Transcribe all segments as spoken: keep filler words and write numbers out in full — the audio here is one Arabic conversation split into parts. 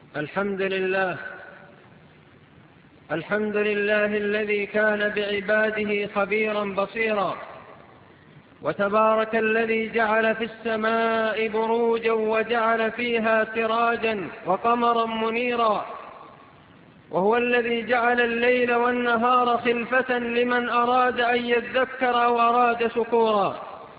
الحمد لله الحمد لله الذي كان بعباده خبيرا بصيرا، وتبارك الذي جعل في السماء بروجا وجعل فيها سراجا وقمرا منيرا، وهو الذي جعل الليل والنهار خلفة لمن أراد أن يذكر أو أراد شكورا.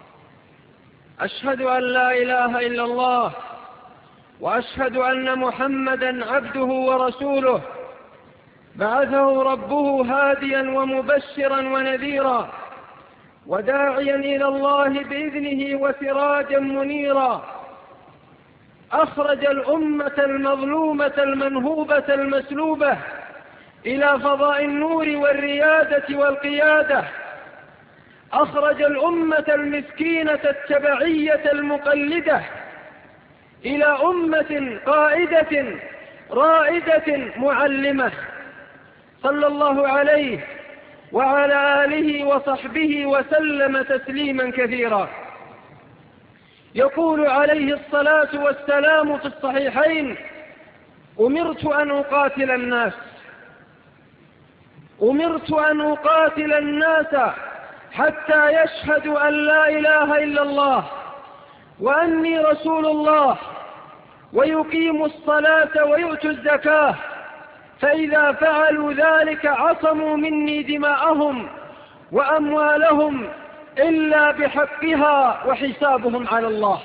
أشهد أن لا إله إلا الله، وأشهد أن محمدا عبده ورسوله، بعثه ربه هاديا ومبشرا ونذيرا، وداعيا إلى الله بإذنه وسراجا منيرا. أخرج الأمة المظلومة المنهوبة المسلوبة إلى فضاء النور والريادة والقيادة. أخرج الأمة المسكينة التبعية المقلدة إلى أمة قائدة رائدة معلمة، صلى الله عليه وعلى آله وصحبه وسلم تسليما كثيرا. يقول عليه الصلاة والسلام في الصحيحين: أمرت أن أقاتل الناس أمرت أن أقاتل الناس حتى يشهدوا أن لا إله إلا الله وأني رسول الله، ويقيموا الصلاة ويؤتوا الزكاة، فإذا فعلوا ذلك عصموا مني دماءهم وأموالهم إلا بحقها وحسابهم على الله.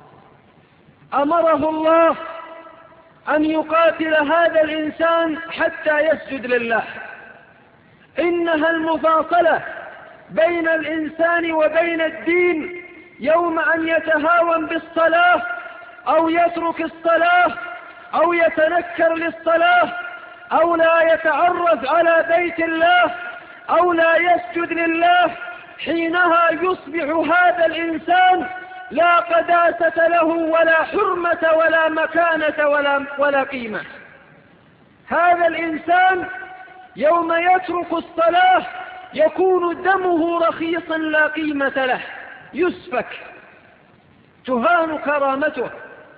أمره الله أن يقاتل هذا الإنسان حتى يسجد لله. إنها المفاصلة بين الإنسان وبين الدين يوم أن يتهاون بالصلاة أو يترك الصلاة أو يتنكر للصلاة أو لا يتعرف على بيت الله أو لا يسجد لله. حينها يصبح هذا الإنسان لا قداسة له ولا حرمة ولا مكانة ولا, ولا قيمة. هذا الإنسان يوم يترك الصلاة يكون دمه رخيصا لا قيمة له، يسفك، تهان كرامته،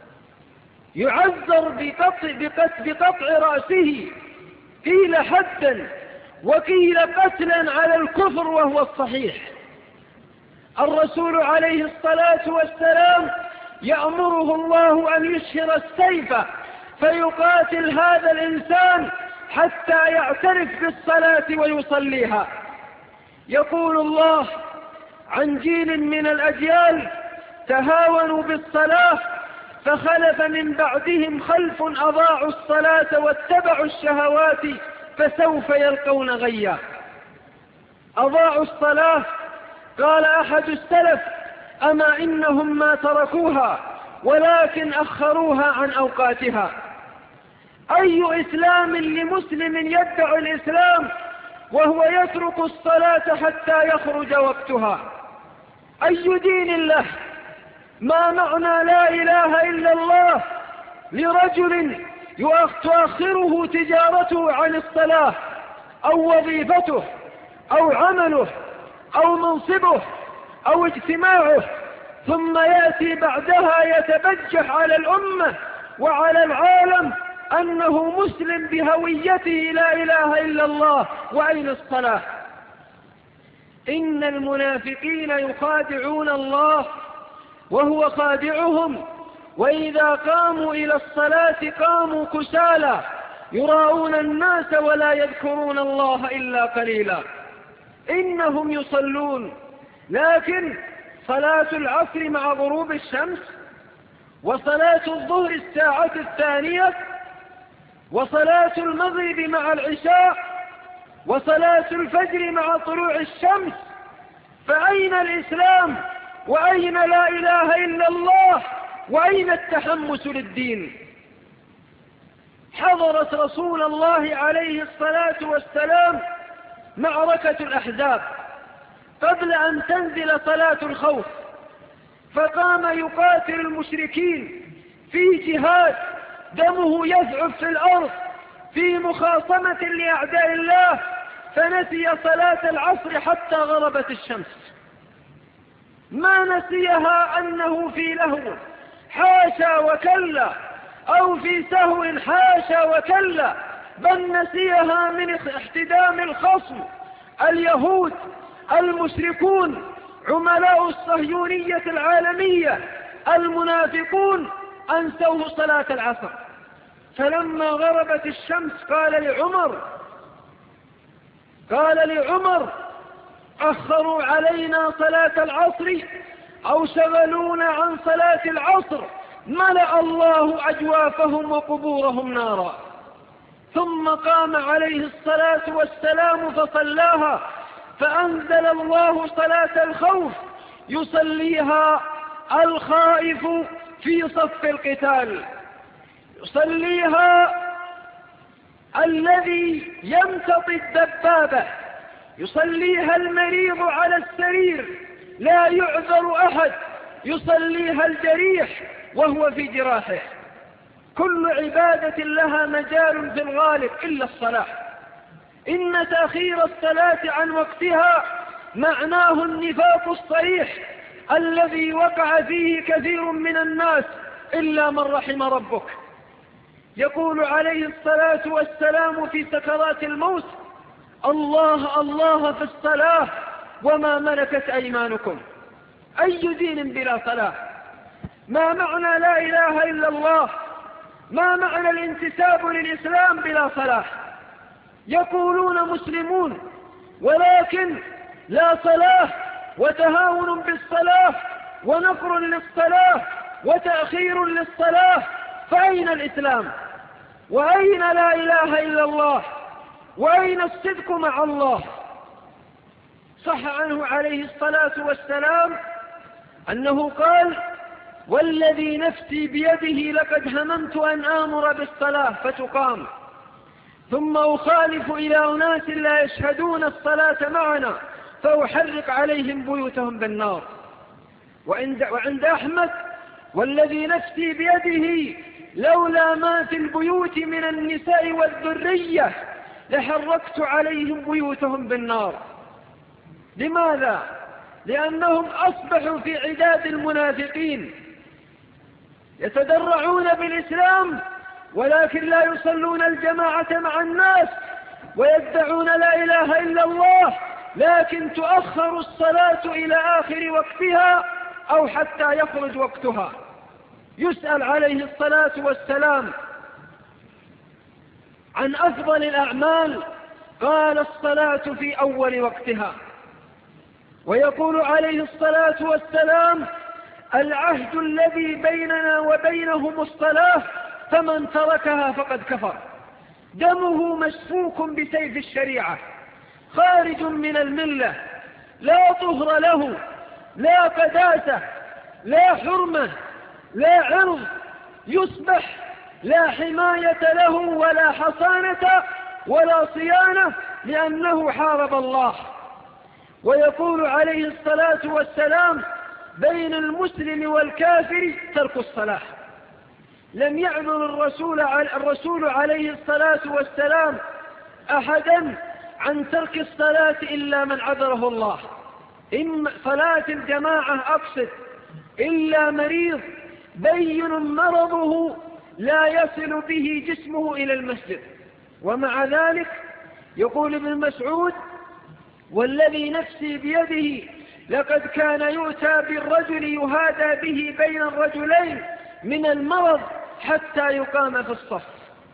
يعذر بقطع, بقطع, بقطع رأسه، قيل حدا وقيل قتلا على الكفر وهو الصحيح. الرسول عليه الصلاة والسلام يأمره الله أن يشهر السيف فيقاتل هذا الإنسان حتى يعترف بالصلاة ويصليها. يقول الله عن جيل من الأجيال تهاونوا بالصلاة فخلف من بعدهم خلف أضاعوا الصلاة واتبعوا الشهوات فسوف يلقون غيا. أضاعوا الصلاة، قال أحد السلف: أما إنهم ما تركوها ولكن أخروها عن أوقاتها. أي إسلام لمسلم يدعي الإسلام وهو يترك الصلاة حتى يخرج وقتها؟ أي دين له؟ ما معنى لا إله إلا الله لرجل تؤخره تجارته عن الصلاة أو وظيفته أو عمله أو منصبه أو اجتماعه، ثم يأتي بعدها يتبجح على الأمة وعلى العالم أنه مسلم بهويته لا إله إلا الله، وأين الصلاة؟ إن المنافقين يخادعون الله وهو خادعهم، وإذا قاموا إلى الصلاة قاموا كسالى يراءون الناس ولا يذكرون الله إلا قليلا. إنهم يصلون، لكن صلاة العصر مع غروب الشمس، وصلاة الظهر الساعة الثانية، وصلاة المغرب مع العشاء، وصلاة الفجر مع طلوع الشمس، فأين الإسلام؟ وأين لا إله إلا الله؟ وأين التحمس للدين؟ حضرت رسول الله عليه الصلاة والسلام معركة الأحزاب قبل أن تنزل صلاة الخوف، فقام يقاتل المشركين في جهاد دمه يزعف في الأرض في مخاصمة لأعداء الله، فنسي صلاة العصر حتى غربت الشمس. ما نسيها أنه في لهو، حاشا وكلا، أو في سهو حاشا وكلا، بل نسيها من احتدام الخصم اليهود المشركون عملاء الصهيونية العالمية المنافقون أنسوه صلاة العصر. فلما غربت الشمس قال لعمر قال لعمر أخروا علينا صلاة العصر أو شغلونا عن صلاة العصر، ملأ الله أجوافهم وقبورهم نارا. ثم قام عليه الصلاة والسلام فصلاها، فأنزل الله صلاة الخوف يصليها الخائف في صف القتال، يصليها الذي يمتطي الدبابة، يصليها المريض على السرير لا يعذر أحد، يصليها الجريح وهو في جراحه. كل عبادة لها مجال في الغالب إلا الصلاة. إن تأخير الصلاة عن وقتها معناه النفاق الصريح الذي وقع فيه كثير من الناس إلا من رحم ربك. يقول عليه الصلاة والسلام في سكرات الموت: الله الله في الصلاة وما ملكت أيمانكم. أي دين بلا صلاة؟ ما معنى لا إله إلا الله؟ ما معنى الانتساب للإسلام بلا صلاة؟ يقولون مسلمون ولكن لا صلاة، وتهاون بالصلاة ونفر للصلاة وتأخير للصلاة، فأين الإسلام؟ وأين لا إله إلا الله؟ وأين الصدق مع الله؟ صح عنه عليه الصلاة والسلام أنه قال: والذي نفسي بيده لقد هممت أن آمر بالصلاة فتقام ثم أخالف إلى أناس لا يشهدون الصلاة معنا فأحرق عليهم بيوتهم بالنار. وعند, وعند أحمد: والذي نفسي بيده لولا ما في البيوت من النساء والذرية لحرقت عليهم بيوتهم بالنار. لماذا؟ لأنهم أصبحوا في عداد المنافقين، يتدرعون بالإسلام ولكن لا يصلون الجماعة مع الناس، ويدعون لا إله إلا الله لكن تؤخر الصلاة إلى آخر وقتها أو حتى يخرج وقتها. يسأل عليه الصلاة والسلام عن أفضل الأعمال، قال: الصلاة في أول وقتها. ويقول عليه الصلاة والسلام: العهد الذي بيننا وبينهم الصلاة، فمن تركها فقد كفر. دمه مسفوك بسيف الشريعة، خارج من الملة، لا طهر له، لا قداسة، لا حرمة، لا عرض، يصبح لا حماية له ولا حصانة ولا صيانة، لأنه حارب الله. ويقول عليه الصلاة والسلام: بين المسلم والكافر ترك الصلاة. لم يعذر الرسول, الرسول عليه الصلاة والسلام أحدا عن ترك الصلاة إلا من عذره الله. إما صلاة الجماعة أقصد، إلا مريض بين مرضه لا يصل به جسمه إلى المسجد. ومع ذلك يقول ابن مسعود: والذي نفسي بيده لقد كان يؤتى بالرجل يهادى به بين الرجلين من المرض حتى يقام في الصف.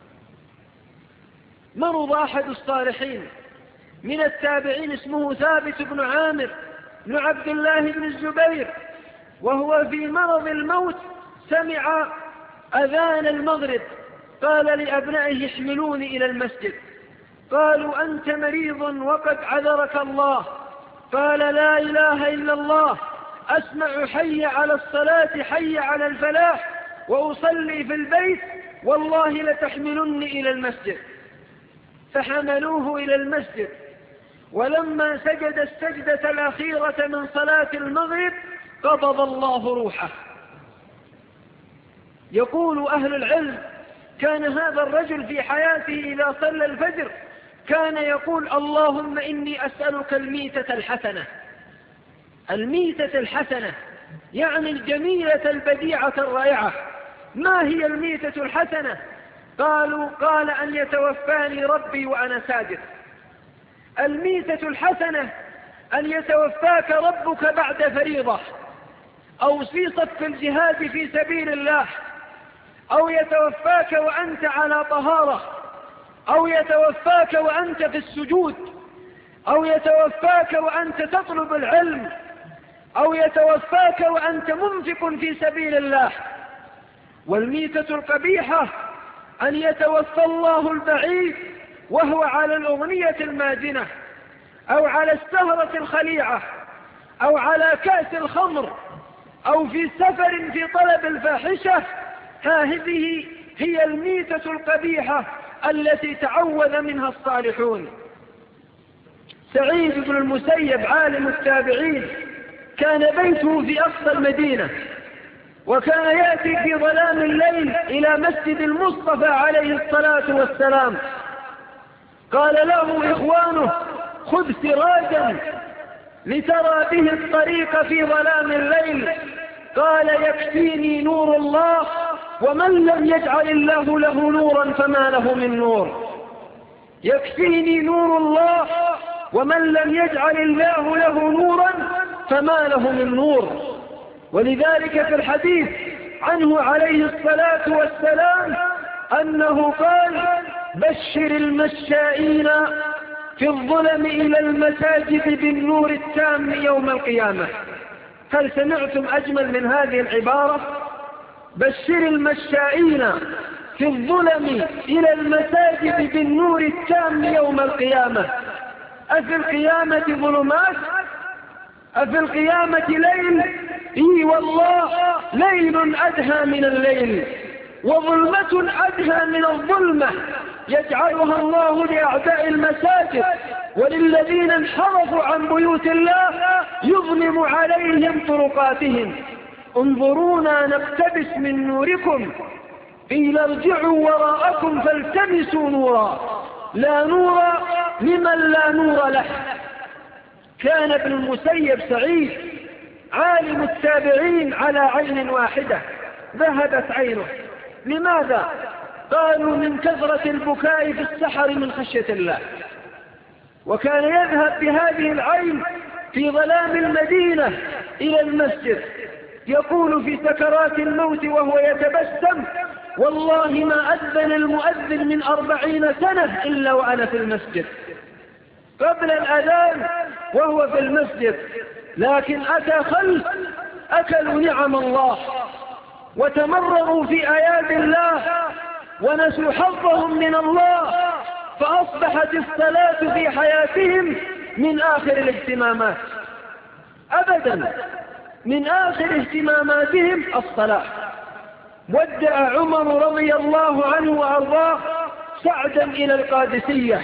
مرض أحد الصالحين من التابعين اسمه ثابت بن عامر بن عبد الله بن الزبير، وهو في مرض الموت سمع أذان المغرب، قال لأبنائه: احملوني إلى المسجد. قالوا: أنت مريض وقد عذرك الله. قال: لا إله إلا الله، أسمع حي على الصلاة حي على الفلاح وأصلي في البيت، والله لتحملني إلى المسجد. فحملوه إلى المسجد، ولما سجد السجدة الأخيرة من صلاة المغرب قبض الله روحه. يقول أهل العلم: كان هذا الرجل في حياته إذا صلى الفجر كان يقول: اللهم إني أسألك الميتة الحسنة. الميتة الحسنة يعني الجميلة البديعة الرائعة، ما هي الميتة الحسنة؟ قالوا قال أن يتوفاني ربي وأنا ساجد. الميتة الحسنة أن يتوفاك ربك بعد فريضة، أو في صف الجهاد في سبيل الله، أو يتوفاك وأنت على طهارة، أو يتوفاك وأنت في السجود، أو يتوفاك وأنت تطلب العلم، أو يتوفاك وأنت منفق في سبيل الله. والميتة القبيحة أن يتوفى الله البعيد وهو على الأغنية المازنة، أو على السهرة الخليعة، أو على كأس الخمر، أو في سفر في طلب الفاحشة. هذه هي الميتة القبيحة التي تعوذ منها الصالحون. سعيد بن المسيب عالم التابعين كان بيته في أقصى المدينة، وكان يأتي في ظلام الليل إلى مسجد المصطفى عليه الصلاة والسلام. قال له إخوانه: خذ سراجا لترى به الطريق في ظلام الليل. قال: يكفيني نور الله، ومن لم يجعل الله له نورا فما له من نور. يكفيني نور الله، ومن لم يجعل الله له نورا فما له من نور. ولذلك في الحديث عنه عليه الصلاة والسلام أنه قال: بشر المشائين في الظلم إلى المساجد بالنور التام يوم القيامة. هل سمعتم أجمل من هذه العبارة؟ بشر المشائين في الظلم إلى المساجد بالنور التام يوم القيامة. أفي القيامة ظلمات؟ أفي القيامة ليل؟ إي والله، ليل أدهى من الليل، وظلمة أدهى من الظلمة يجعلها الله لأعداء المساجد، وللذين انحرفوا عن بيوت الله يظلم عليهم طرقاتهم. انظرونا نقتبس من نوركم، قيل ارجعوا وراءكم فالتمسوا نورا، لا نور لمن لا نور له. كان ابن المسيب سعيد عالم التابعين على عين واحدة ذهبت عينه. لماذا؟ قالوا: من كثرة البكاء في السحر من خشية الله. وكان يذهب بهذه العين في ظلام المدينة إلى المسجد، يقول في سكرات الموت وهو يتبسم: والله ما أذن المؤذن من أربعين سنة إلا وأنا في المسجد. قبل الأذان وهو في المسجد، لكن أتى خلف أكلوا نعم الله وتمرروا في آيات الله ونسوا حظهم من الله، فأصبحت الصلاة في حياتهم من آخر الاهتمامات. أبدا، من آخر اهتماماتهم الصلاة. ودع عمر رضي الله عنه وأرضاه سعدا إلى القادسية،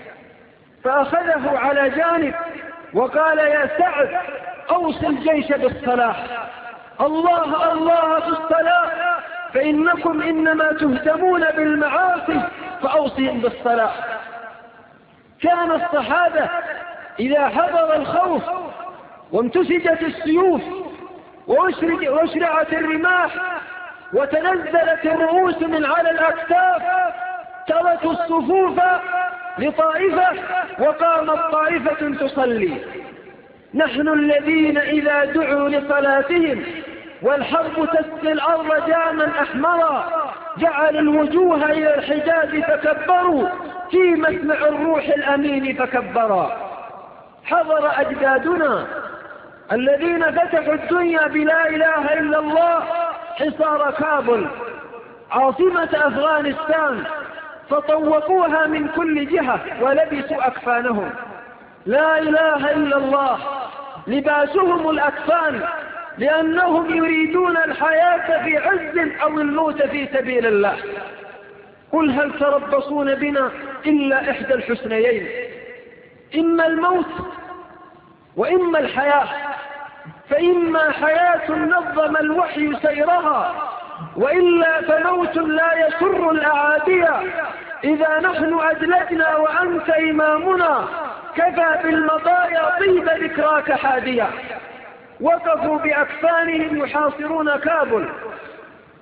فأخذه على جانب وقال: يا سعد، أوصي الجيش بالصلاة، الله الله في الصلاة، فإنكم إنما تهتمون بالمعاصي، فأوصيهم بالصلاة. كان الصحابة إذا حضر الخوف وامتسجت السيوف وأشرعت الرماح وتنزلت الرؤوس من على الأكتاف، تركوا الصفوف لطائفة وقامت طائفة تصلي. نحن الذين إذا دعوا لصلاتهم والحرب تسقي الأرض جاما أحمرا جعل الوجوه إلى الحجاز فكبروا في مسمع الروح الأمين فكبرا. حضر أجدادنا الذين فتحوا الدنيا بلا إله إلا الله حصار كابل عاصمة أفغانستان، فطوقوها من كل جهة ولبسوا أكفانهم. لا إله إلا الله، لباسهم الأكفان، لأنهم يريدون الحياة في عز أو الموت في سبيل الله. قل هل تربصون بنا إلا إحدى الحسنيين، إما الموت وإما الحياة، فإما حياة نظم الوحي سيرها، وإلا فموت لا يسر الأعادية. إذا نحن أدلجنا وأنت إمامنا كفى بالمطايا طيب ذكراك حادية. وقفوا بأكفانهم يحاصرون كابل،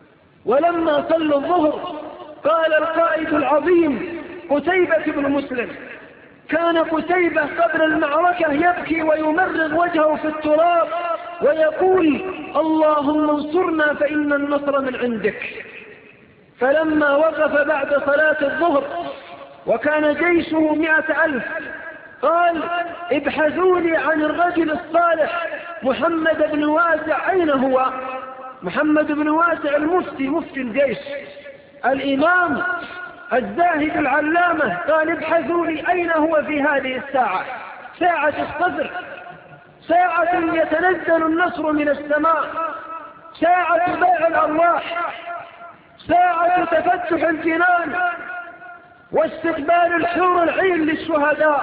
ولما صلوا الظهر قال القائد العظيم قتيبة بن مسلم: كان قتيبة قبل المعركة يبكي ويمرغ وجهه في التراب ويقول: اللهم انصرنا فإن النصر من عندك. فلما وقف بعد صلاة الظهر وكان جيشه مئة ألف قال: ابحثوا لي عن الرجل الصالح محمد بن واسع، أين هو؟ محمد بن واسع المفتي، مفتي الجيش، الإمام الزاهد العلامة. قال: ابحثوا لي أين هو في هذه الساعة، ساعة الصدر، ساعة يتنزل النصر من السماء، ساعة بيع الأرواح، ساعة تفتح الجنان واستقبال الحور العين للشهداء،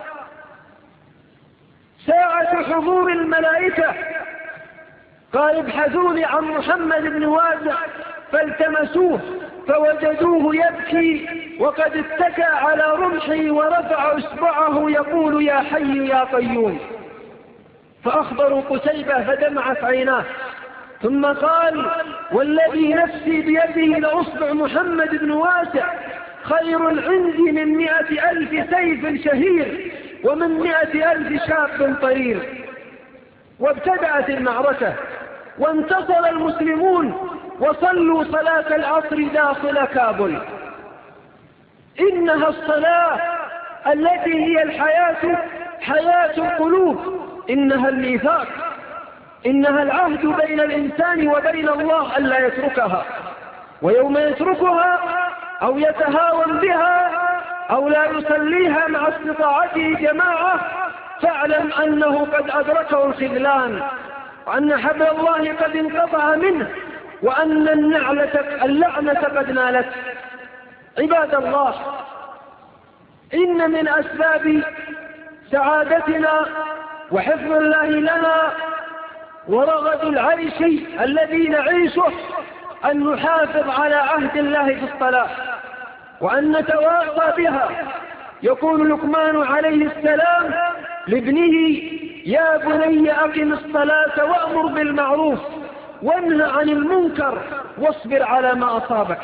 ساعة حضور الملائكة. قال: ابحثوا لي عن محمد بن واسع، فالتمسوه فوجدوه يبكي وقد اتكى على رمحه ورفع اصبعه يقول: يا حي يا قيوم. فأخبروا قتيبة فدمعت عيناه، ثم قال: والذي نفسي بيده لأصبع محمد بن واسع خير عندي من مئة ألف سيف شهير ومن مئة ألف شاب طرير. وابتدأت المعركة وانتصر المسلمون وصلوا صلاة العصر داخل كابل. إنها الصلاة التي هي الحياة، حياة القلوب، إنها الميثاق، إنها العهد بين الإنسان وبين الله ألا يتركها، ويوم يتركها أو يتهاون بها أو لا يصليها مع استطاعته جماعة فاعلم أنه قد أدركه الخذلان، وأن حبل الله قد انقطع منه، وأن اللعنة قد نالت. عباد الله، إن من أسباب سعادتنا وحفظ الله لنا ورغد العيش الذي نعيشه أن نحافظ على عهد الله في الصلاة وأن نتواصى بها. يقول لقمان عليه السلام لابنه: يا بني أقم الصلاة وأمر بالمعروف وانهى عن المنكر واصبر على ما أصابك.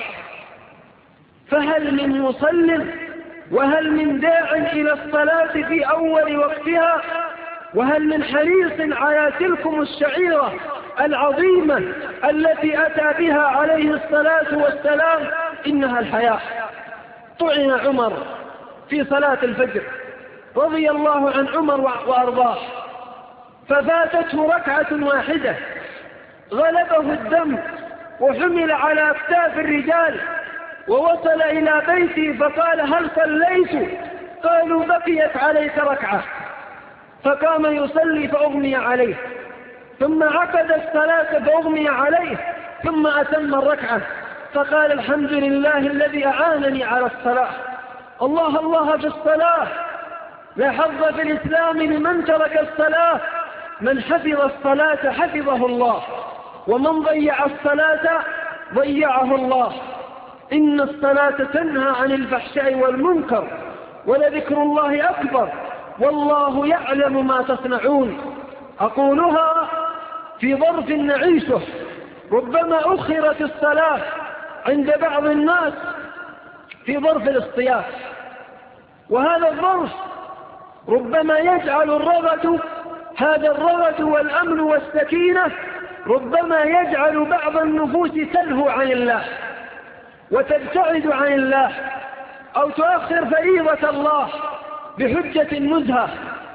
فهل من مصل وهل من داع إلى الصلاة في أول وقتها؟ وهل من حريص على تلكم الشعيرة العظيمة التي أتى بها عليه الصلاة والسلام؟ إنها الحياة. طعن عمر في صلاة الفجر رضي الله عن عمر وأرضاه، ففاتته ركعة واحدة، غلبه الدم وحمل على أكتاف الرجال ووصل إلى بيته فقال: هل صليت؟ قالوا: بقيت عليك ركعة. فقام يصلي فأغمي عليه، ثم عقد الصلاة فأغمي عليه، ثم أتم الركعة فقال: الحمد لله الذي أعانني على الصلاة. الله الله في الصلاة، لا حظ في الإسلام لمن ترك الصلاة. من حفظ الصلاة حفظه الله، ومن ضيع الصلاة ضيعه الله. إن الصلاة تنهى عن الفحشاء والمنكر، ولذكر الله أكبر، والله يعلم ما تصنعون. أقولها في ظرف نعيشه. ربما أخرت الصلاة عند بعض الناس في ظرف الاصطياف، وهذا الظرف ربما يجعل الرغد، هذا الرغد والأمن والسكينة ربما يجعل بعض النفوس تلهو عن الله وتبتعد عن الله، أو تؤخر فريضة الله بحجة النزهة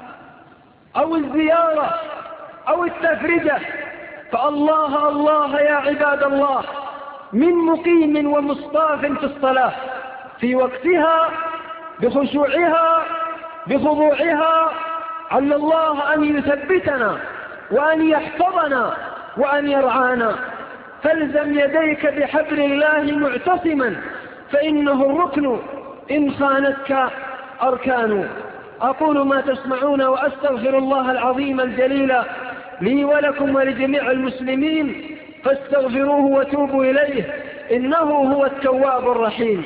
أو الزيارة أو التفرجة. فالله الله يا عباد الله من مقيم ومصطاف في الصلاة في وقتها بخشوعها بخضوعها، عل الله أن يثبتنا وأن يحفظنا وأن يرعانا. فالزم يديك بحبل الله معتصما، فإنه الركن إن خانتك أركان. أقول ما تسمعون وأستغفر الله العظيم الجليل لي ولكم ولجميع المسلمين، فاستغفروه وتوبوا إليه إنه هو التواب الرحيم.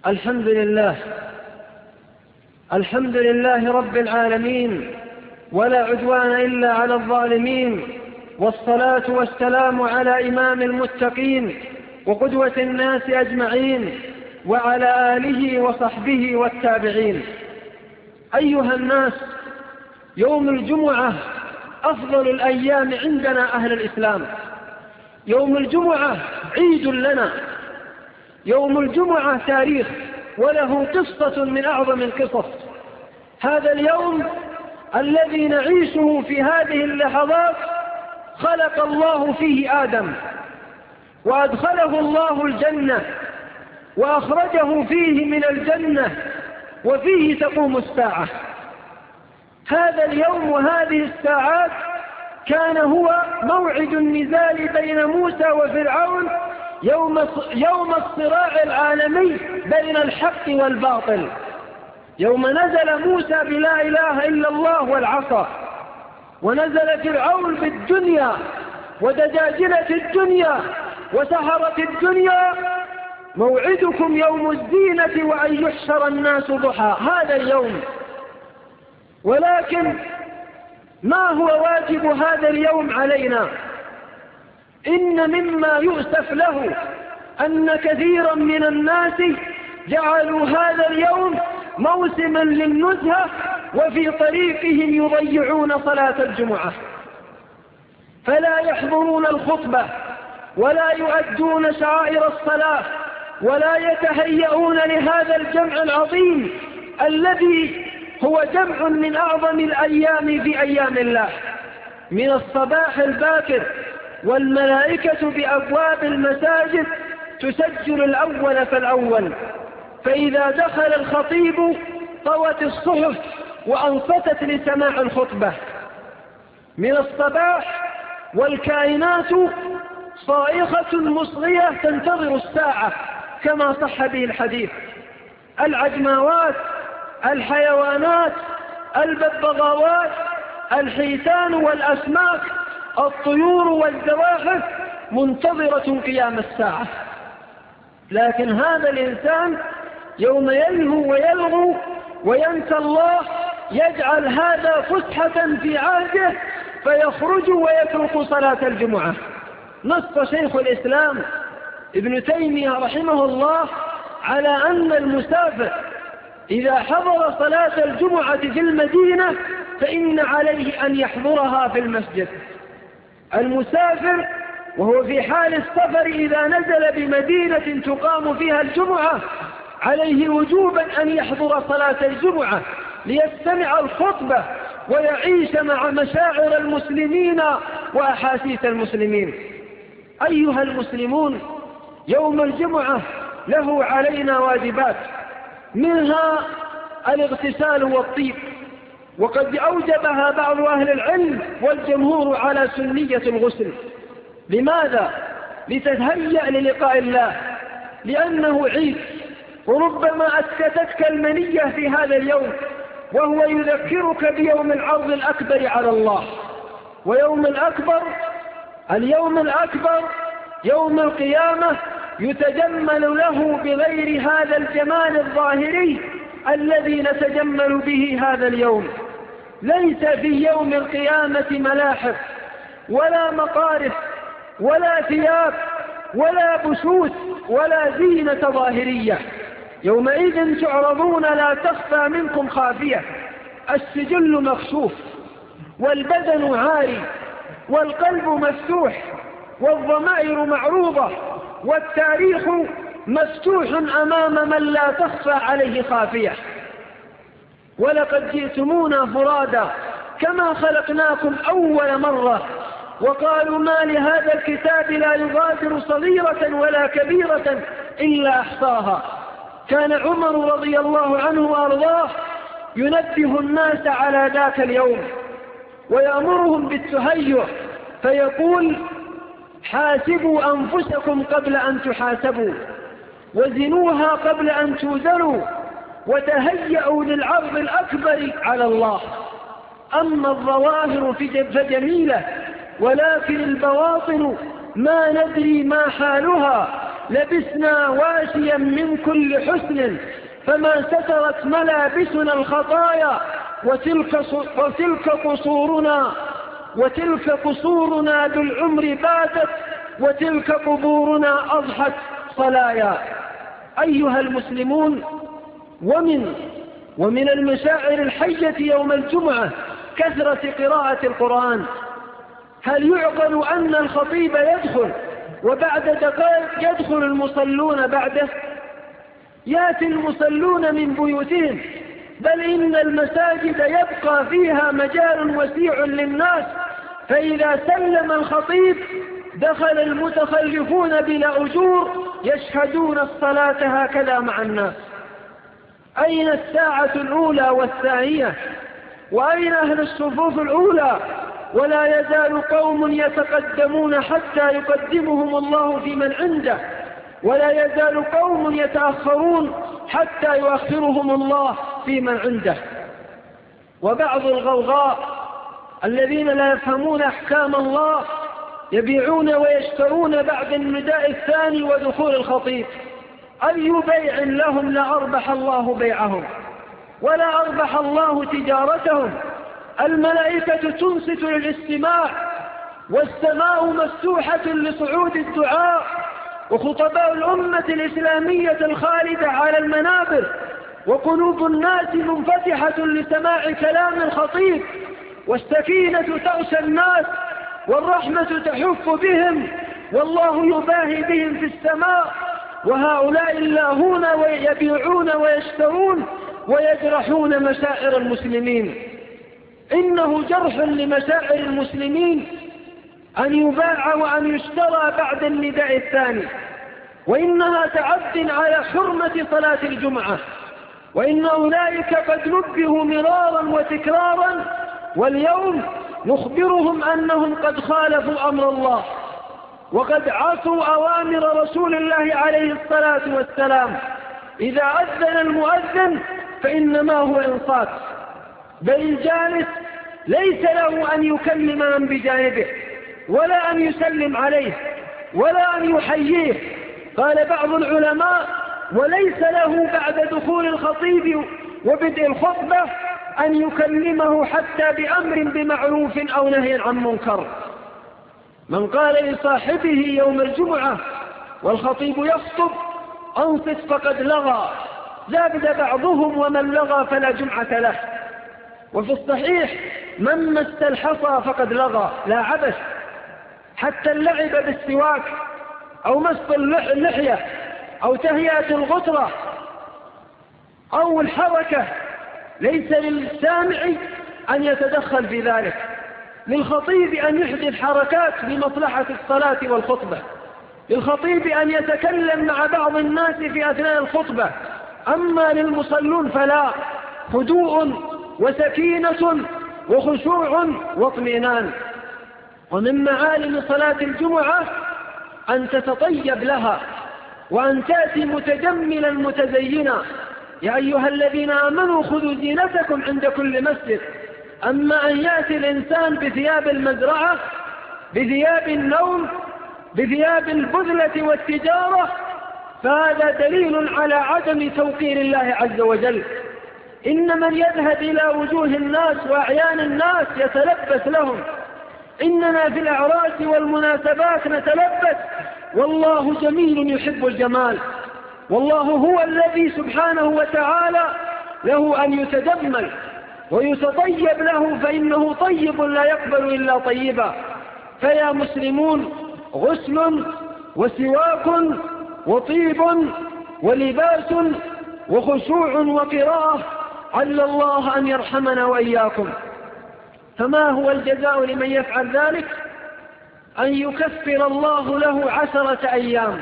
الحمد لله الحمد لله رب العالمين، ولا عدوان إلا على الظالمين، والصلاة والسلام على إمام المتقين وقدوة الناس أجمعين، وعلى آله وصحبه والتابعين. أيها الناس، يوم الجمعة أفضل الأيام عندنا أهل الإسلام. يوم الجمعة عيد لنا، يوم الجمعة تاريخ وله قصة من أعظم القصص. هذا اليوم الذي نعيشه في هذه اللحظات خلق الله فيه آدم، وأدخله الله الجنة، وأخرجه فيه من الجنة، وفيه تقوم الساعة. هذا اليوم وهذه الساعات كان هو موعد النزال بين موسى وفرعون، يوم يوم الصراع العالمي بين الحق والباطل، يوم نزل موسى بلا إله إلا الله والعصا، ونزل فرعون بالدنيا ودجاجلة الدنيا وسحرة الدنيا. موعدكم يوم الزينة وأن يحشر الناس ضحى، هذا اليوم. ولكن ما هو واجب هذا اليوم علينا؟ إن مما يؤسف له أن كثيرا من الناس جعلوا هذا اليوم موسما للنزهة، وفي طريقهم يضيعون صلاة الجمعة، فلا يحضرون الخطبة، ولا يؤدون شعائر الصلاة، ولا يتهيئون لهذا الجمع العظيم الذي هو جمع من أعظم الأيام في أيام الله. من الصباح الباكر والملائكة بأبواب المساجد تسجل الأول فالأول، فإذا دخل الخطيب طوت الصحف وأنصتت لسماع الخطبة. من الصباح والكائنات صائخة مصغية تنتظر الساعة كما صح به الحديث. العجماوات، الحيوانات، الببغاوات، الحيتان والأسماك، الطيور والزواحف منتظرة قيام الساعة. لكن هذا الإنسان يوم يلهو ويلغو وينسى الله يجعل هذا فسحة في عهده، فيخرج ويترك صلاة الجمعة. نص شيخ الإسلام ابن تيمية رحمه الله على أن المسافر إذا حضر صلاة الجمعة في المدينة فإن عليه أن يحضرها في المسجد. المسافر وهو في حال السفر إذا نزل بمدينة تقام فيها الجمعة عليه وجوبا أن يحضر صلاة الجمعة ليستمع الخطبة ويعيش مع مشاعر المسلمين وأحاسيس المسلمين. أيها المسلمون، يوم الجمعة له علينا واجبات، منها الاغتسال والطيب، وقد أوجبها بعض أهل العلم والجمهور على سنية الغسل. لماذا؟ لتتهيأ للقاء الله، لأنه عيد، وربما أسكتتك المنية في هذا اليوم، وهو يذكرك بيوم العرض الأكبر على الله. ويوم الأكبر اليوم الأكبر يوم القيامة يتجمل له بغير هذا الجمال الظاهري الذي نتجمل به هذا اليوم. ليس في يوم القيامة ملاحف ولا مقارف ولا ثياب ولا بسوس ولا زينة ظاهرية. يومئذ تعرضون لا تخفى منكم خافية، السجل مكشوف، والبدن عاري، والقلب مفتوح، والضمائر معروضة، والتاريخ مفتوح أمام من لا تخفى عليه خافية. ولقد جئتمونا فرادا كما خلقناكم أول مرة، وقالوا ما لهذا الكتاب لا يغادر صغيرة ولا كبيرة إلا أحصاها. كان عمر رضي الله عنه وأرضاه ينبه الناس على ذاك اليوم ويأمرهم بالتهيؤ، فيقول: حاسبوا أنفسكم قبل أن تحاسبوا، وزنوها قبل أن توزنوا، وتهيئوا للعرض الأكبر على الله. أما الظواهر فجميلة، ولكن البواطن ما ندري ما حالها، لبسنا واشيا من كل حسن فما سترت ملابسنا الخطايا وتلك, وتلك قصورنا وتلك قصورنا بالعمر باتت وتلك قبورنا أضحت صلايا. أيها المسلمون، ومن ومن المشاعر الحية يوم الجمعة كثرة قراءة القرآن. هل يعقل أن الخطيب يدخل وبعد دقائق يدخل المصلون بعده؟ يأتي المصلون من بيوتهم، بل إن المساجد يبقى فيها مجال وسيع للناس، فإذا سلم الخطيب دخل المتخلفون بلا أجور يشهدون الصلاة هكذا مع الناس. أين الساعة الأولى والثانية؟ وأين أهل الصفوف الأولى؟ ولا يزال قوم يتقدمون حتى يقدمهم الله في من عنده، ولا يزال قوم يتأخرون حتى يؤخرهم الله في من عنده. وبعض الغوغاء الذين لا يفهمون أحكام الله يبيعون ويشترون بعد النداء الثاني ودخول الخطيب. أي بيع لهم لا أربح الله بيعهم ولا أربح الله تجارتهم. الملائكة تنصت للاستماع، والسماء مفتوحة لصعود الدعاء، وخطباء الأمة الإسلامية الخالدة على المنابر، وقلوب الناس منفتحة لسماع كلام الخطيب، والسكينة تغشى الناس، والرحمة تحف بهم، والله يباهي بهم في السماء. وهؤلاء اللاهون ويبيعون ويشترون ويجرحون مشاعر المسلمين. إنه جرح لمشاعر المسلمين أن يباع وأن يشترى بعد النداء الثاني، وإنها تعد على حرمة صلاة الجمعة، وإن أولئك قد نبهوا مرارا وتكرارا، واليوم نخبرهم أنهم قد خالفوا أمر الله وقد عصوا أوامر رسول الله عليه الصلاة والسلام. إذا أذن المؤذن فإنما هو إنصات، بل الجالس ليس له أن يكلم من بجانبه ولا أن يسلم عليه ولا أن يحييه. قال بعض العلماء: وليس له بعد دخول الخطيب وبدء الخطبة أن يكلمه حتى بأمر بمعروف أو نهي عن منكر. من قال لصاحبه يوم الجمعة والخطيب يخطب: أنصت فقد لغى، زاد بعضهم: ومن لغى فلا جمعة له. وفي الصحيح: من مس الحصى فقد لغى، لا عبث. حتى اللعب بالسواك أو مس اللحية أو تهيئة الغترة أو الحركة ليس للسامع أن يتدخل في ذلك. للخطيب أن يحدث حركات لمصلحة الصلاة والخطبة، للخطيب أن يتكلم مع بعض الناس في أثناء الخطبة. أما للمصلون فلا، هدوء وسكينة وخشوع واطمئنان. ومن معالم صلاة الجمعة أن تتطيب لها وأن تأتي متجملا متزينا. يا أيها الذين آمنوا خذوا زينتكم عند كل مسجد. أما أن يأتي الإنسان بثياب المزرعة، بثياب النوم، بثياب البذلة والتجارة، فهذا دليل على عدم توقير الله عز وجل. إن من يذهب إلى وجوه الناس وأعيان الناس يتلبس لهم. إننا في الأعراس والمناسبات نتلبس، والله جميل يحب الجمال، والله هو الذي سبحانه وتعالى له أن يتجمل ويتطيب له، فإنه طيب لا يقبل إلا طيبا. فيا مسلمون، غسل وسواك وطيب ولباس وخشوع وقراءة، عل الله أن يرحمنا وإياكم. فما هو الجزاء لمن يفعل ذلك؟ أن يكفر الله له عشرة أيام،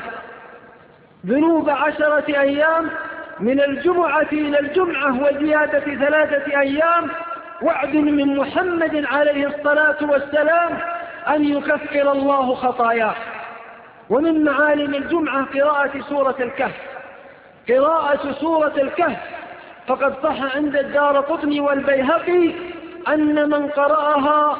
ذنوب عشرة أيام من الجمعة إلى الجمعة وزيادة ثلاثة أيام، وعد من محمد عليه الصلاة والسلام أن يكفر الله خطاياه. ومن معالم الجمعة قراءة سورة الكهف. قراءة سورة الكهف فقد صح عند الدارقطني والبيهقي أن من قرأها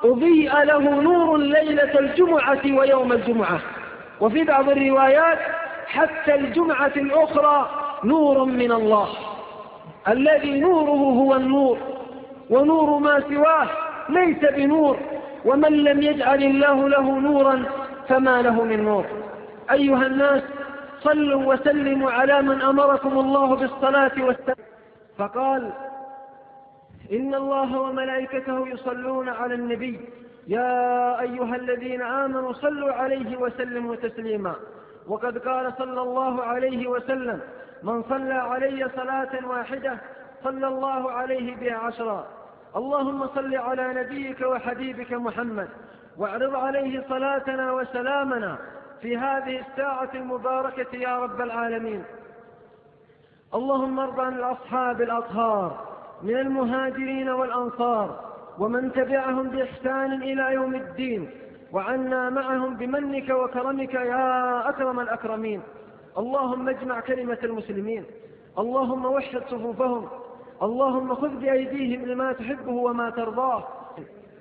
أضيء له نور ليلة الجمعة ويوم الجمعة. وفي بعض الروايات حتى الجمعة الأخرى نور من الله، الذي نوره هو النور، ونور ما سواه ليس بنور، ومن لم يجعل الله له نورا فما له من نور. أيها الناس، صلوا وسلموا على من أمركم الله بالصلاة والسلام، فقال: إن الله وملائكته يصلون على النبي يا أيها الذين آمنوا صلوا عليه وسلموا تسليما. وقد قال صلى الله عليه وسلم: من صلى علي صلاة واحدة صلى الله عليه بها عشرا. اللهم صل على نبيك وحبيبك محمد، واعرض عليه صلاتنا وسلامنا في هذه الساعة المباركة يا رب العالمين. اللهم ارض عن الأصحاب الأطهار من المهاجرين والأنصار ومن تبعهم بإحسان إلى يوم الدين، وعنا معهم بمنك وكرمك يا أكرم الأكرمين. اللهم اجمع كلمة المسلمين، اللهم وحد صفوفهم، اللهم خذ بأيديهم لما تحبه وما ترضاه.